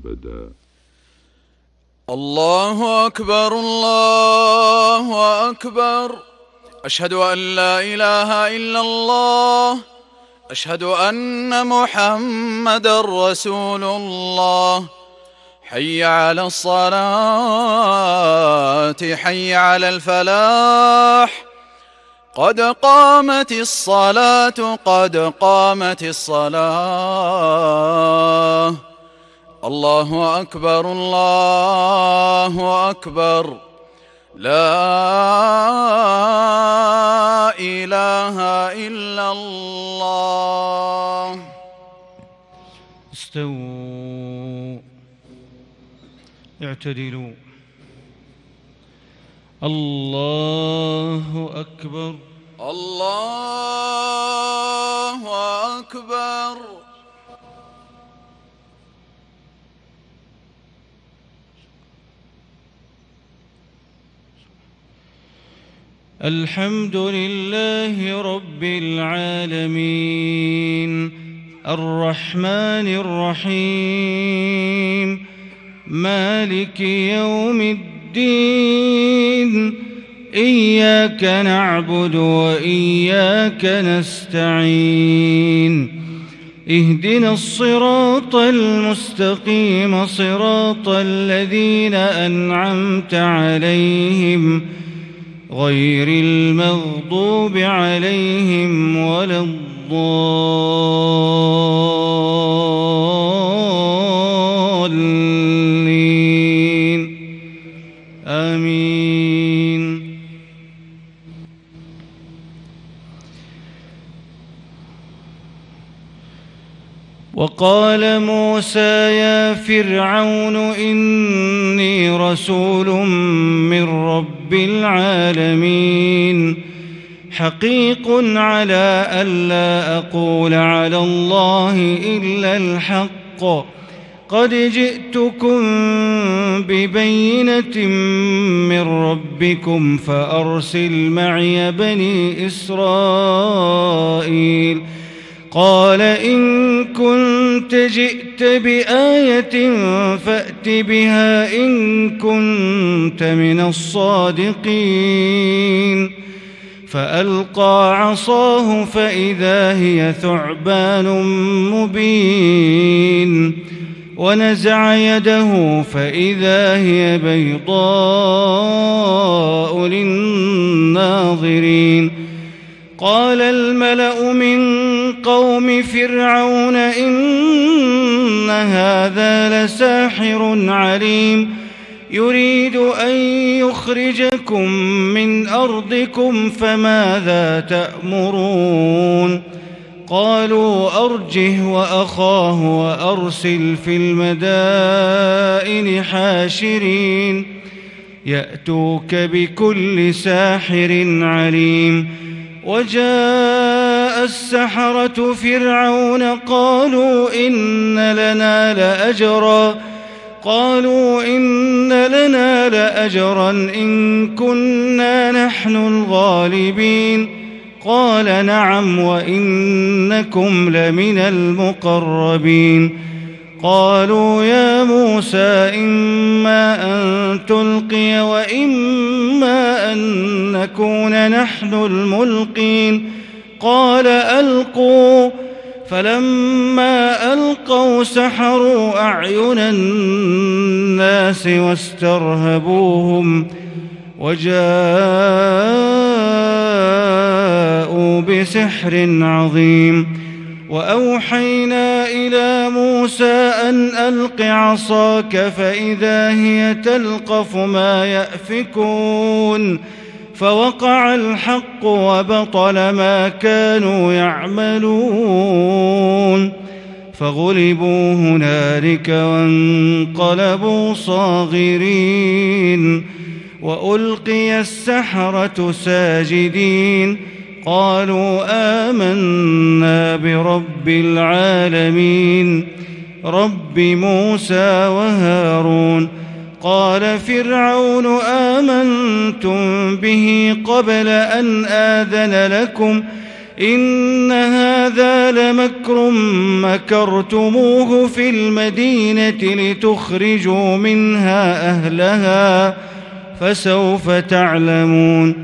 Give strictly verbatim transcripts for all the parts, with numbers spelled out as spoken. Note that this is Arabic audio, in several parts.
أبدا. الله أكبر الله أكبر. أشهد أن لا إله إلا الله. أشهد أن محمدًا رسول الله. حي على الصلاة حي على الفلاح. قد قامت الصلاة قد قامت الصلاة. الله أكبر الله أكبر. لا إله إلا الله. استووا اعتدلوا. الله أكبر الله أكبر. الحمد لله رب العالمين الرحمن الرحيم مالك يوم الدين. إياك نعبد وإياك نستعين. اهدنا الصراط المستقيم صراط الذين أنعمت عليهم غير المغضوب عليهم ولا الضالين. آمين. وقال موسى يا فرعون إني رسول من رب العالمين حقيق على ألا أقول على الله إلا الحق. قد جئتكم ببينة من ربكم فأرسل معي بني إسرائيل. قال إن كنت جئت بآية فأت بها إن كنت من الصادقين. فألقى عصاه فإذا هي ثعبان مبين ونزع يده فإذا هي بيضاء للناظرين. قال الملأ من قوم فرعون إن هذا لساحر عليم يريد أن يخرجكم من أرضكم فماذا تأمرون. قالوا أرجه وأخاه وأرسل في المدائن حاشرين يأتوك بكل ساحر عليم. وجاء السحرة فرعون قالوا إن لنا لأجرا قالوا إن لنا لأجرا إن كنا نحن الغالبين. قال نعم وإنكم لمن المقربين. قالوا يا موسى إما أن تلقي وإما أن نكون نحن الملقين. قال ألقوا. فلما ألقوا سحروا أعين الناس واسترهبوهم وجاءوا بسحر عظيم. وأوحينا إلى موسى أن ألق عصاك فإذا هي تلقف ما يأفكون. فوقع الحق وبطل ما كانوا يعملون. فغلبوا هنالك وانقلبوا صاغرين. وألقي السحرة ساجدين قالوا آمنا برب العالمين رب موسى وهارون. قال فرعون آمنتم به قبل أن آذن لكم إن هذا لمكر مكرتموه في المدينة لتخرجوا منها أهلها فسوف تعلمون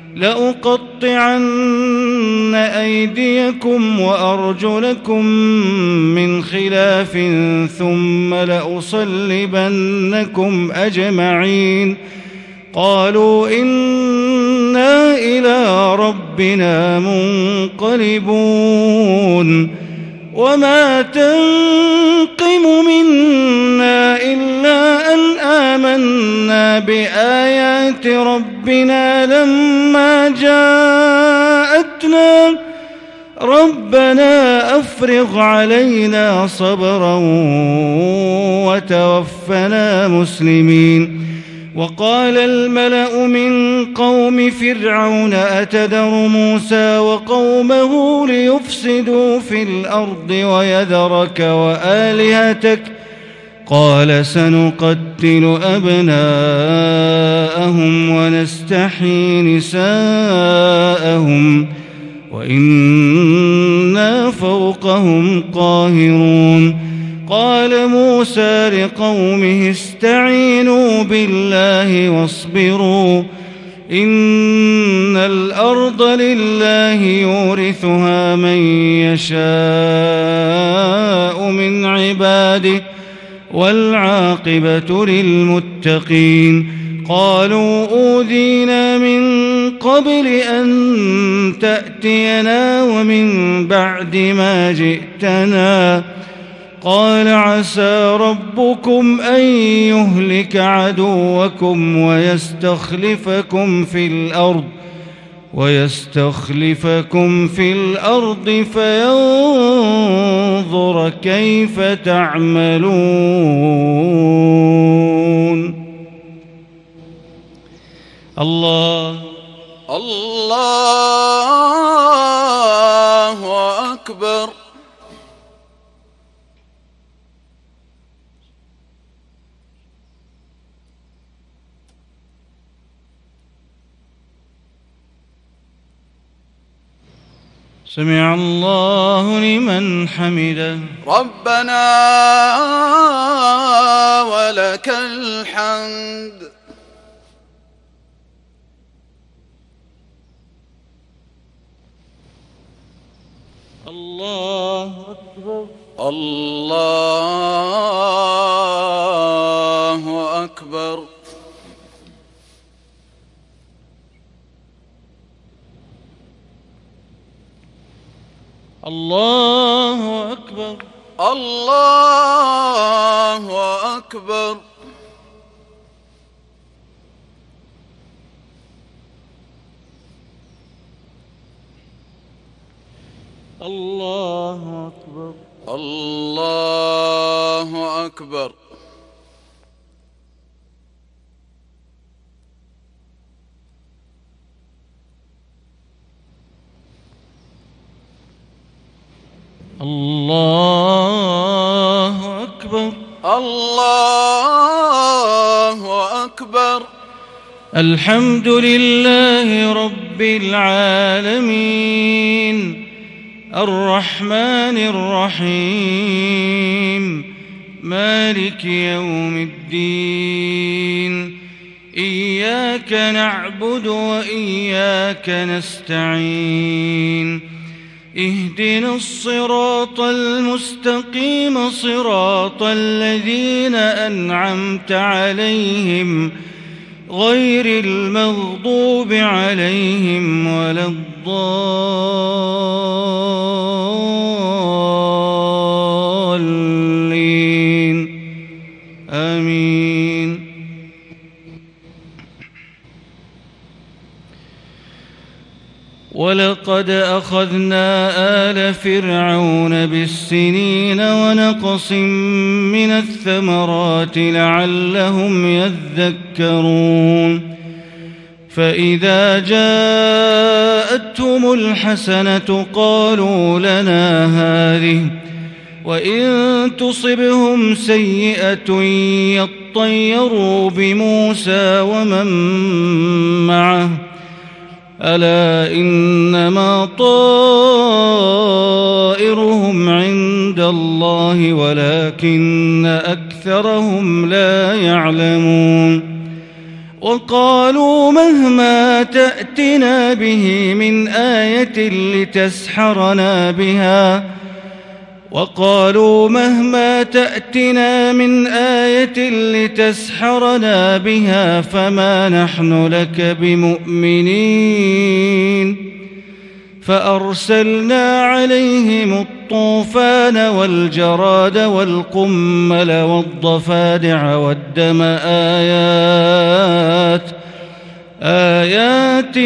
لأقطعن أيديكم وأرجلكم من خلاف ثم لأصلبنكم أجمعين قالوا إنا إلى ربنا منقلبون وما تنقم منا إلا أن آمنا بآيات ربنا لما جاءتنا ربنا أفرغ علينا صبرا وتوفنا مسلمين وقال الملأ من قوم فرعون أتذر موسى وقومه ليفسدوا في الأرض ويذرك وآلهتك قال سنقتل أبناءهم ونستحيي نساءهم وإنا فوقهم قاهرون قال موسى لقومه استعينوا بالله واصبروا إن الأرض لله يورثها من يشاء من عباده والعاقبة للمتقين قالوا أوذينا من قبل أن تأتينا ومن بعد ما جئتنا قال عسى ربكم أن يهلك عدوكم ويستخلفكم في الأرض ويستخلفكم في الأرض فينظر كيف تعملون. الله الله أكبر. سمع الله لمن حمده ربنا ولك الحمد. الله أكبر. الله أكبر. الله أكبر. الله أكبر. الله أكبر. الله أكبر. الله أكبر. الله أكبر. الحمد لله رب العالمين الرحمن الرحيم مالك يوم الدين إياك نعبد وإياك نستعين اهدنا الصراط المستقيم صراط الذين أنعمت عليهم غير المغضوب عليهم ولا الضالين آمين. ولقد أخذنا آل فرعون بالسنين ونقص من الثمرات لعلهم يذكرون فإذا جاءتهم الحسنة قالوا لنا هذه وإن تصبهم سيئة يطيروا بموسى ومن معه ألا إنما طائرهم عند الله ولكن أكثرهم لا يعلمون وقالوا مهما تأتنا به من آية لتسحرنا بها وقالوا مهما تأتنا من آية لتسحرنا بها فما نحن لك بمؤمنين فأرسلنا عليهم الطوفان والجراد والقمل والضفادع والدم آيات آيات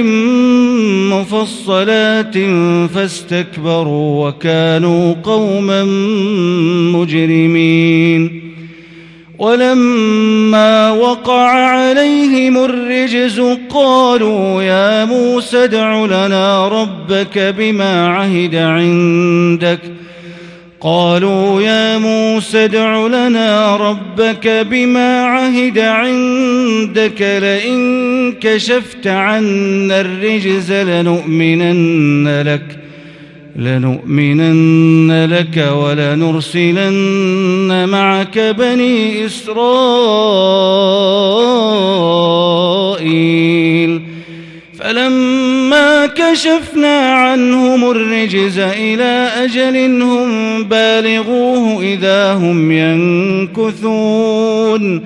مفصلات فاستكبروا وكانوا قوما مجرمين ولما وقع عليهم الرجز قالوا يا موسى ادع لنا ربك بما عهد عندك قالوا يا موسى ادع لنا ربك بما عهد عندك لئن كشفت عنا الرجز لنؤمنن لك لنؤمنن لك ولنرسلن معك بني إسرائيل فلما كشفنا عنهم الرجز إلى أجل هم بالغوه إذا هم ينكثون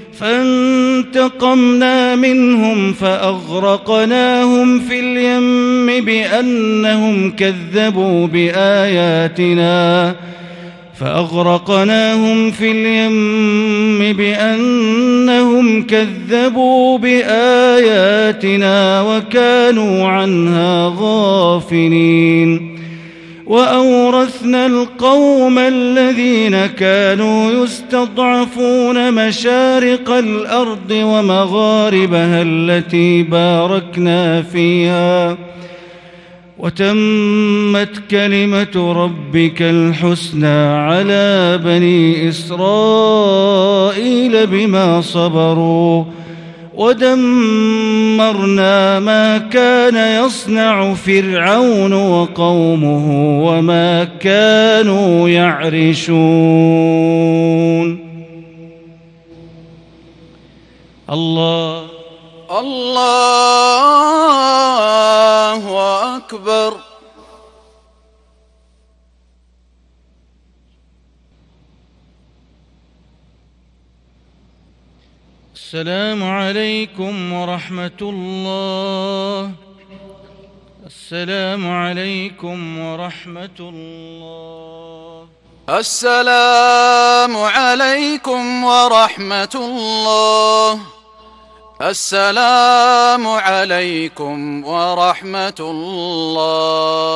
فانتقمنا منهم فأغرقناهم في اليم بأنهم كذبوا بآياتنا فأغرقناهم في اليم بأنهم كذبوا بآياتنا وكانوا عنها غافلين وأورثنا القوم الذين كانوا يستضعفون مشارق الأرض ومغاربها التي باركنا فيها وتمت كلمة ربك الحسنى على بني إسرائيل بما صبروا ودمرنا ما كان يصنع فرعون وقومه وما كانوا يعرشون. الله الله أكبر. السلام عليكم ورحمة الله. السلام عليكم ورحمة الله. السلام عليكم ورحمة الله. السلام عليكم ورحمة الله.